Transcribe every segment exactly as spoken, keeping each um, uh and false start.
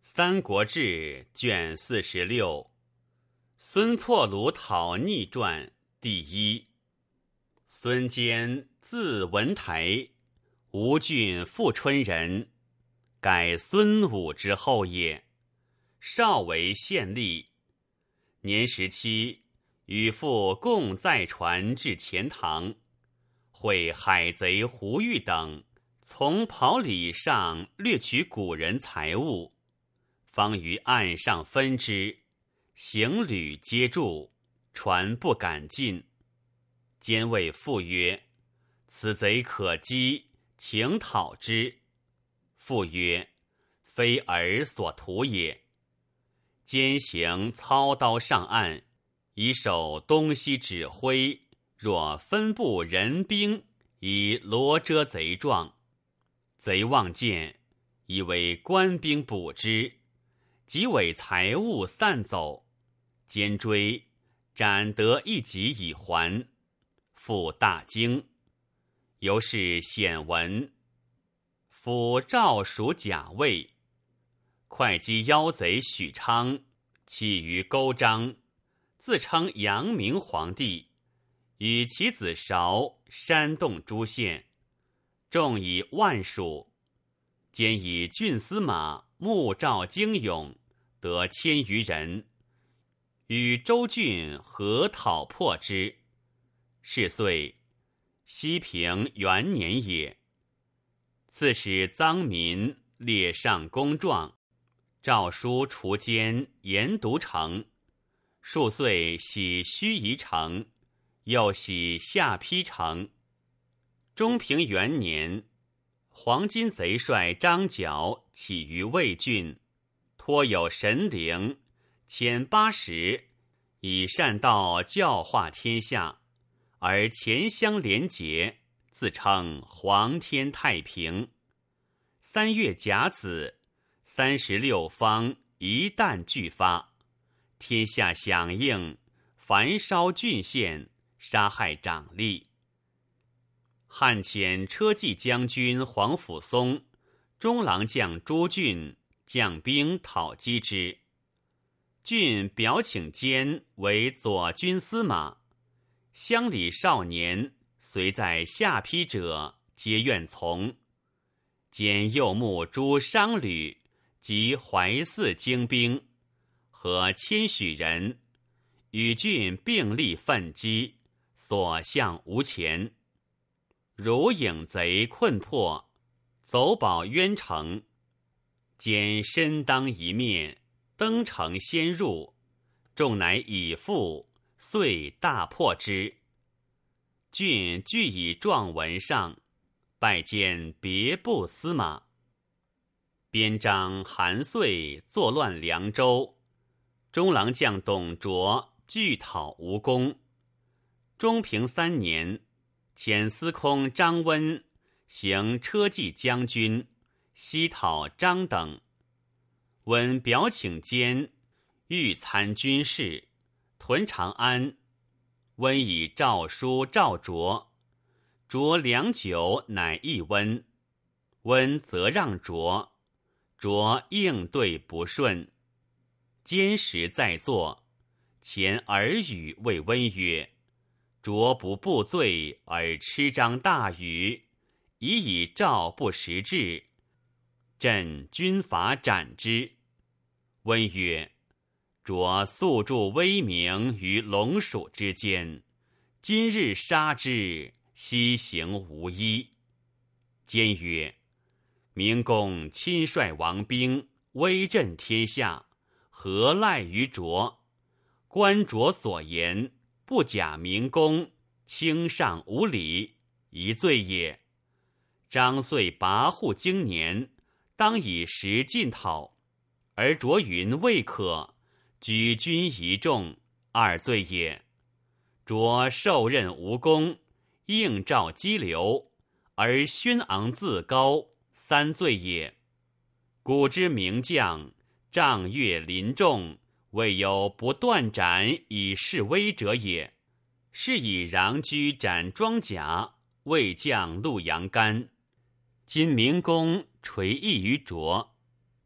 三国志》卷四十六，孙破虏讨逆传第一。孙坚字文台，吴郡富春人，改孙武之后也。少为县吏，年十七，与父共载船至钱塘，会海贼胡玉等从袍里上掠取古人财物，方于岸上分之，行旅皆住，船不敢进。坚谓父曰：此贼可击，请讨之。父曰：非尔所图也。坚行操刀上岸，以守东西指挥，若分部人兵，以罗遮贼状。贼望见，以为官兵捕之，即委财物散走。坚追，斩得一戟以还。父大惊，由是显闻。府诏属甲尉，会稽妖贼许昌起于勾章，自称阳明皇帝，与其子韶煽动诸县，众以万数。兼以郡司马穆兆精勇，得千余人，与州郡合讨破之。是岁，西平元年也。刺史臧民列上公状，诏书除奸严独城。数岁徙盱眙城，又徙下邳城。中平元年，黄巾贼帅张角起于魏郡，托有神灵，遣八十，以善道教化天下，而钱乡连结，自称皇天太平。三月甲子，三十六方一旦俱发，天下响应，焚烧郡县，杀害长吏。汉遣车骑将军黄甫松、中郎将朱俊将兵讨击之。俊表请坚为左军司马，乡里少年随在下邳者，皆愿从。兼又募诸商旅及淮泗精兵，合千许人，与郡并力奋击，所向无前。如影贼困迫，走保渊城。兼身当一面，登城先入，众乃以赴，遂大破之。郡俱以状文上，拜见别部司马。边章韩遂作乱凉州，中郎将董卓拒讨无功。中平三年，遣司空张温行车骑将军，西讨张等。温表请坚，欲参军事，屯长安。温以诏书召卓，卓良久，乃议温。温则让卓，卓应对不顺。坚时在座，前耳语谓温曰：卓不布罪而痴张大语，已以诏不实至，朕军法斩之。温曰：卓素著威名于龙蜀之间，今日杀之，西行无依。坚曰：明公亲率王兵，威震天下，何赖于卓？观卓所言，不假明公，轻上无礼，一罪也。张遂跋扈经年，当以时进讨，而卓云未可，举军一众，二罪也。卓受任无功，应召激流，而勋昂自高，三罪也。古之名将，仗越临众，未有不断斩以示威者也。是以穰居斩庄甲，魏将陆阳干。今明公垂意于卓，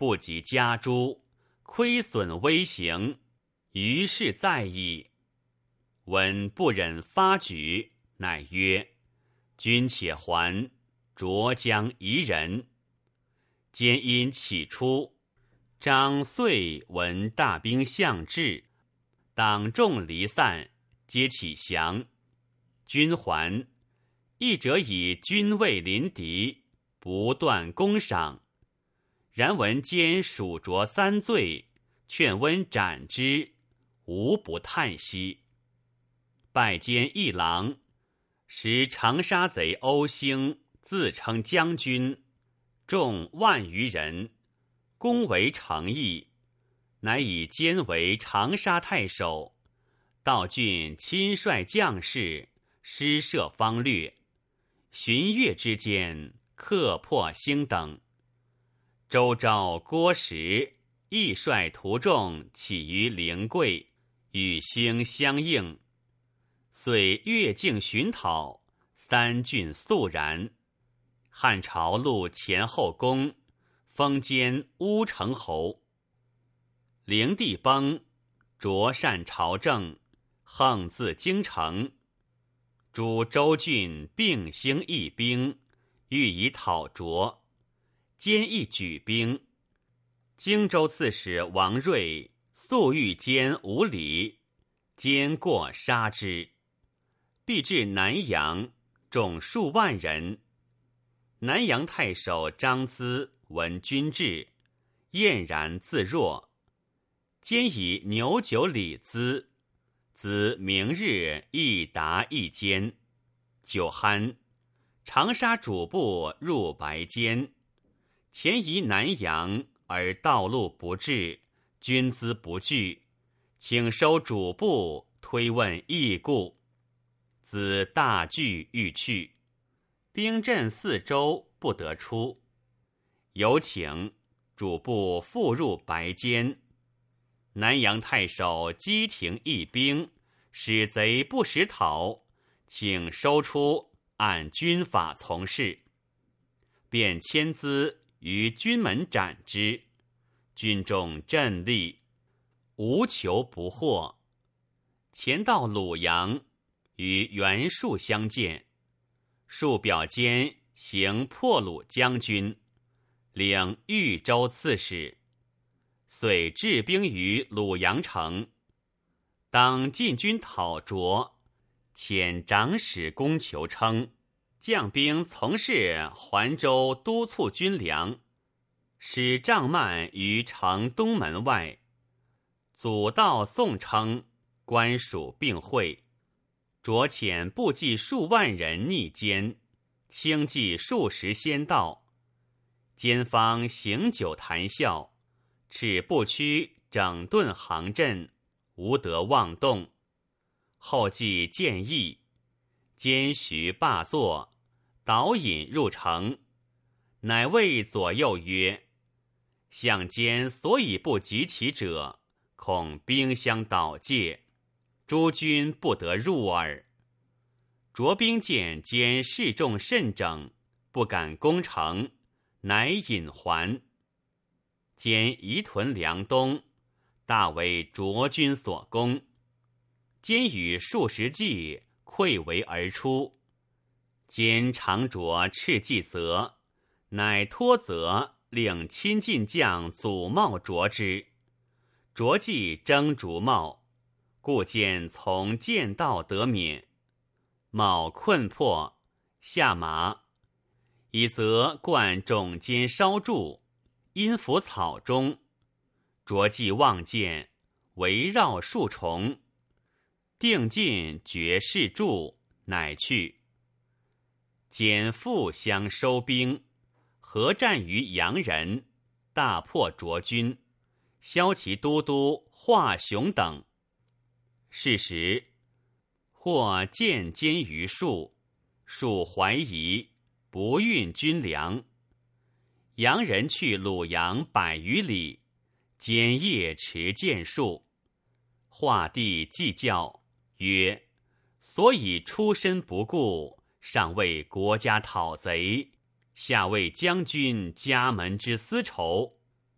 不及家诸，亏损威行，于是在矣。闻不忍发举，乃曰：君且还，卓将夷人。兼因起出，张遂闻大兵相至，党众离散，皆起降。君还，一者以军位临敌，不断攻赏。然闻兼属着三罪，劝温斩之，无不叹息。拜监一郎，时长沙贼欧兴自称将军，众万余人，攻为城邑，乃以监为长沙太守，道郡亲率将士，施设方略，旬月之间，克破兴等。周昭、郭时亦率徒众起于灵桂，与兴相应。遂越境寻讨，三郡肃然。汉朝录前后宫，封兼乌程侯。灵帝崩，卓善朝政，横自京城。诸州郡并兴义兵，欲以讨卓。兼亦举兵。荆州刺史王睿素遇兼无礼，兼过杀之。必至南阳，众数万人。南阳太守张咨闻军至，晏然自若。兼以牛酒礼咨，咨明日亦达一监。酒酣，长沙主簿入白监，前移南阳，而道路不至，军资不具，请收主簿，推问义故。子大惧欲去，兵阵四周，不得出。有请主簿复入白监。南阳太守击停一兵，使贼不识讨，请收出，按军法从事。便迁资于军门斩之，军众振立，无求不获。前到鲁阳，与袁术相见，术表兼行破虏将军，领豫州刺史，遂置兵于鲁阳城。当进军讨卓，遣长史公求称，将兵从事环州督促军粮，使帐幔于城东门外，阻道宋称，官属并会。卓遣部骑数万人逆奸，轻骑数十先到。奸方行酒谈笑，使部区整顿行阵，无得妄动。后继建议，奸徐罢坐，导引入城，乃谓左右曰：相监所以不及其者，恐兵相倒借，诸军不得入耳。卓兵见兼士众甚整，不敢攻城，乃引还。兼移屯梁东，大为卓军所攻。兼与数十骑溃围而出。兼常着赤骑责，乃托责令亲近将祖茂着之。着骑征逐茂，故见从剑道得免。茂困迫，下马，以责灌冢间烧筑，阴伏草中。着骑望见，围绕数重，定尽绝世柱，乃去。简复相收兵，合战于阳人，大破卓军，骁骑都督华雄等。是时，或见奸于数，数怀疑，不运军粮。阳人去鲁阳百余里，兼夜持剑术。华帝计教曰：所以出身不顾，上为国家讨贼，下为将军家门之私仇。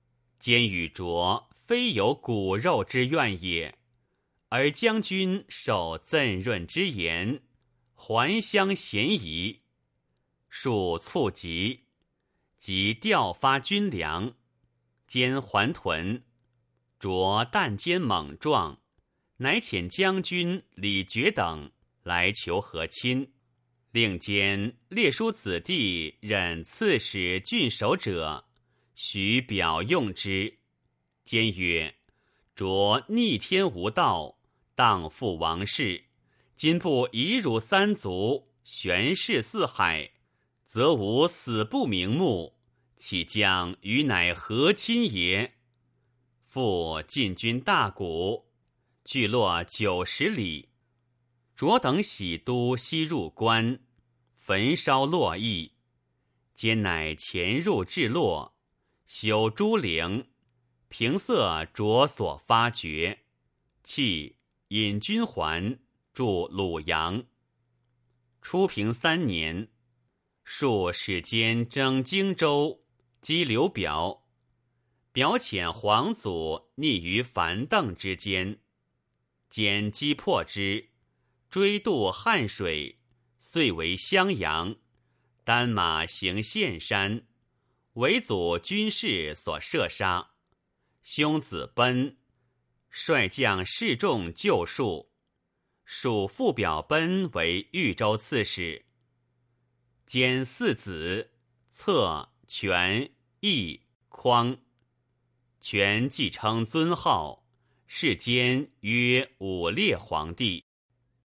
兼与卓非有骨肉之怨也，而将军受赠润之言，还乡嫌疑，数促急，即调发军粮，兼还屯。卓但兼猛壮，乃遣将军李傕等来求和亲，令兼列书子弟任刺史郡守者，许表用之。兼曰：卓逆天无道，荡负王室，今不以辱三族，悬世四海，则无死不瞑目，岂将与乃和亲也？复进军大谷，聚落九十里。卓等喜都西入关，焚烧洛邑。兼乃潜入至洛，修诸陵，平塞卓所发掘，弃引军还，驻鲁阳。初平三年，数使兼征荆州，击刘表。表遣皇祖逆于樊邓之间，兼击破之，追渡汉水，遂为襄阳，单马行岘山，为祖军士所射杀。兄子奔，率将示众救戍。属父表奔为豫州刺史。兼四子，策、权、义、匡。权继称尊号，世间曰武烈皇帝。